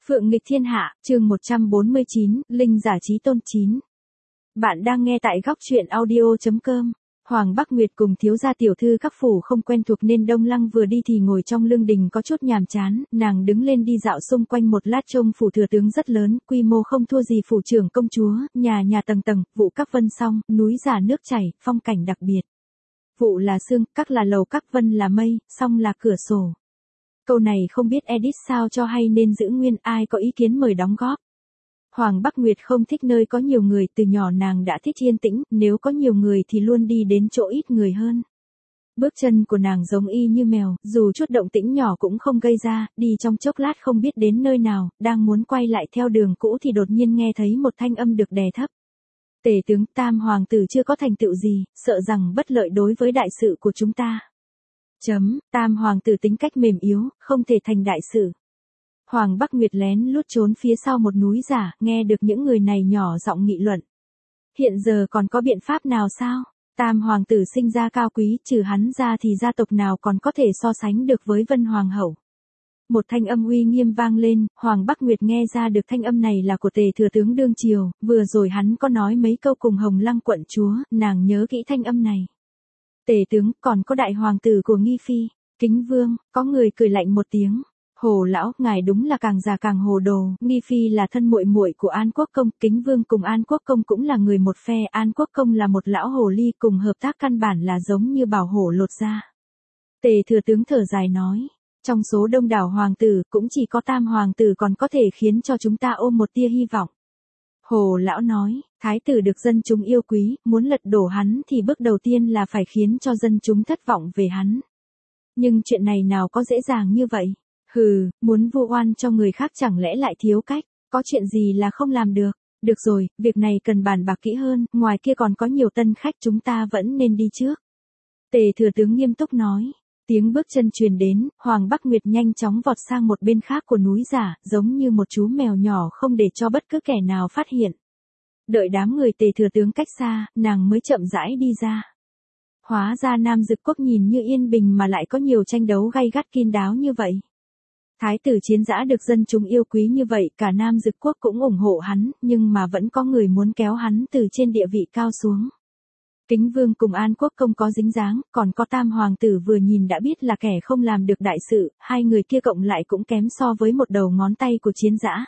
Phượng nghịch thiên hạ, chương 149, Linh giả chí tôn 9. Bạn đang nghe tại góc truyện audio.com. Hoàng Bắc Nguyệt cùng thiếu gia tiểu thư các phủ không quen thuộc nên Đông Lăng vừa đi thì ngồi trong lương đình có chút nhàm chán, nàng đứng lên đi dạo xung quanh một lát trông phủ thừa tướng rất lớn, quy mô không thua gì phủ trưởng công chúa, nhà tầng tầng, vụ các vân song, núi giả nước chảy, phong cảnh đặc biệt. Vụ là sương, các là lầu, các vân là mây, song là cửa sổ. Câu này không biết edit sao cho hay nên giữ nguyên, ai có ý kiến mời đóng góp. Hoàng Bắc Nguyệt không thích nơi có nhiều người, từ nhỏ nàng đã thích yên tĩnh, nếu có nhiều người thì luôn đi đến chỗ ít người hơn. Bước chân của nàng giống y như mèo, dù chút động tĩnh nhỏ cũng không gây ra, đi trong chốc lát không biết đến nơi nào, đang muốn quay lại theo đường cũ thì đột nhiên nghe thấy một thanh âm được đè thấp. Tể tướng, Tam hoàng tử chưa có thành tựu gì, sợ rằng bất lợi đối với đại sự của chúng ta. Tam hoàng tử tính cách mềm yếu, không thể thành đại sự. Hoàng Bắc Nguyệt lén lút trốn phía sau một núi giả, nghe được những người này nhỏ giọng nghị luận. Hiện giờ còn có biện pháp nào sao? Tam hoàng tử sinh ra cao quý, trừ hắn ra thì gia tộc nào còn có thể so sánh được với Vân Hoàng hậu. Một thanh âm uy nghiêm vang lên, Hoàng Bắc Nguyệt nghe ra được thanh âm này là của Tề thừa tướng đương triều, vừa rồi hắn có nói mấy câu cùng Hồng Lăng quận chúa, nàng nhớ kỹ thanh âm này. Tề tướng, còn có đại hoàng tử của Nghi Phi, Kính Vương, có người cười lạnh một tiếng. Hồ lão, ngài đúng là càng già càng hồ đồ, Nghi Phi là thân muội muội của An Quốc công, Kính Vương cùng An Quốc công cũng là người một phe, An Quốc công là một lão hồ ly, cùng hợp tác căn bản là giống như bảo hổ lột da. Tề thừa tướng thở dài nói, trong số đông đảo hoàng tử, cũng chỉ có Tam hoàng tử còn có thể khiến cho chúng ta ôm một tia hy vọng. Hồ lão nói, thái tử được dân chúng yêu quý, muốn lật đổ hắn thì bước đầu tiên là phải khiến cho dân chúng thất vọng về hắn. Nhưng chuyện này nào có dễ dàng như vậy? Hừ, muốn vu oan cho người khác chẳng lẽ lại thiếu cách, có chuyện gì là không làm được. Được rồi, việc này cần bàn bạc kỹ hơn, ngoài kia còn có nhiều tân khách, chúng ta vẫn nên đi trước. Tề thừa tướng nghiêm túc nói. Tiếng bước chân truyền đến, Hoàng Bắc Nguyệt nhanh chóng vọt sang một bên khác của núi giả, giống như một chú mèo nhỏ không để cho bất cứ kẻ nào phát hiện. Đợi đám người Tề thừa tướng cách xa, nàng mới chậm rãi đi ra. Hóa ra Nam Dực Quốc nhìn như yên bình mà lại có nhiều tranh đấu gay gắt kín đáo như vậy. Thái tử Chiến Dã được dân chúng yêu quý như vậy, cả Nam Dực Quốc cũng ủng hộ hắn, nhưng mà vẫn có người muốn kéo hắn từ trên địa vị cao xuống. Kính Vương cùng An Quốc công có dính dáng, còn có Tam hoàng tử vừa nhìn đã biết là kẻ không làm được đại sự, hai người kia cộng lại cũng kém so với một đầu ngón tay của Chiến Dã.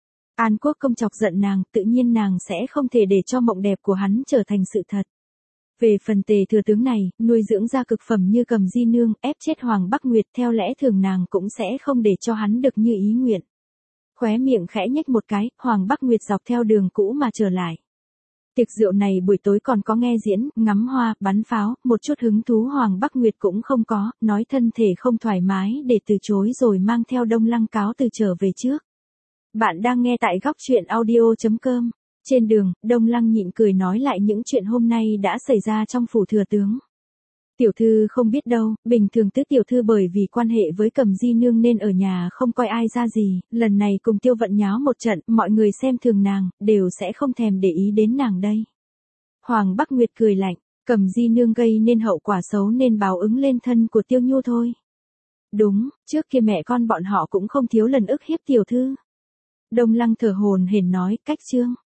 An Quốc công chọc giận nàng, tự nhiên nàng sẽ không thể để cho mộng đẹp của hắn trở thành sự thật. Về phần Tề thừa tướng này, nuôi dưỡng ra cực phẩm như Cầm Di nương, ép chết Hoàng Bắc Nguyệt, theo lẽ thường nàng cũng sẽ không để cho hắn được như ý nguyện. Khóe miệng khẽ nhếch một cái, Hoàng Bắc Nguyệt dọc theo đường cũ mà trở lại. Tiệc rượu này buổi tối còn có nghe diễn, ngắm hoa, bắn pháo, một chút hứng thú Hoàng Bắc Nguyệt cũng không có, nói thân thể không thoải mái để từ chối rồi mang theo Đông Lăng cáo từ trở về trước. Bạn đang nghe tại góc truyện audio.com. Trên đường, Đông Lăng nhịn cười nói lại những chuyện hôm nay đã xảy ra trong phủ thừa tướng. Tiểu thư không biết đâu, bình thường tứ tiểu thư bởi vì quan hệ với Cầm Di nương nên ở nhà không coi ai ra gì, lần này cùng Tiêu Vận nháo một trận, mọi người xem thường nàng, đều sẽ không thèm để ý đến nàng đây. Hoàng Bắc Nguyệt cười lạnh, Cầm Di nương gây nên hậu quả xấu nên báo ứng lên thân của Tiêu Nhu thôi. Đúng, trước kia mẹ con bọn họ cũng không thiếu lần ức hiếp tiểu thư. Đông Lăng thở hổn hển nói, cách chương.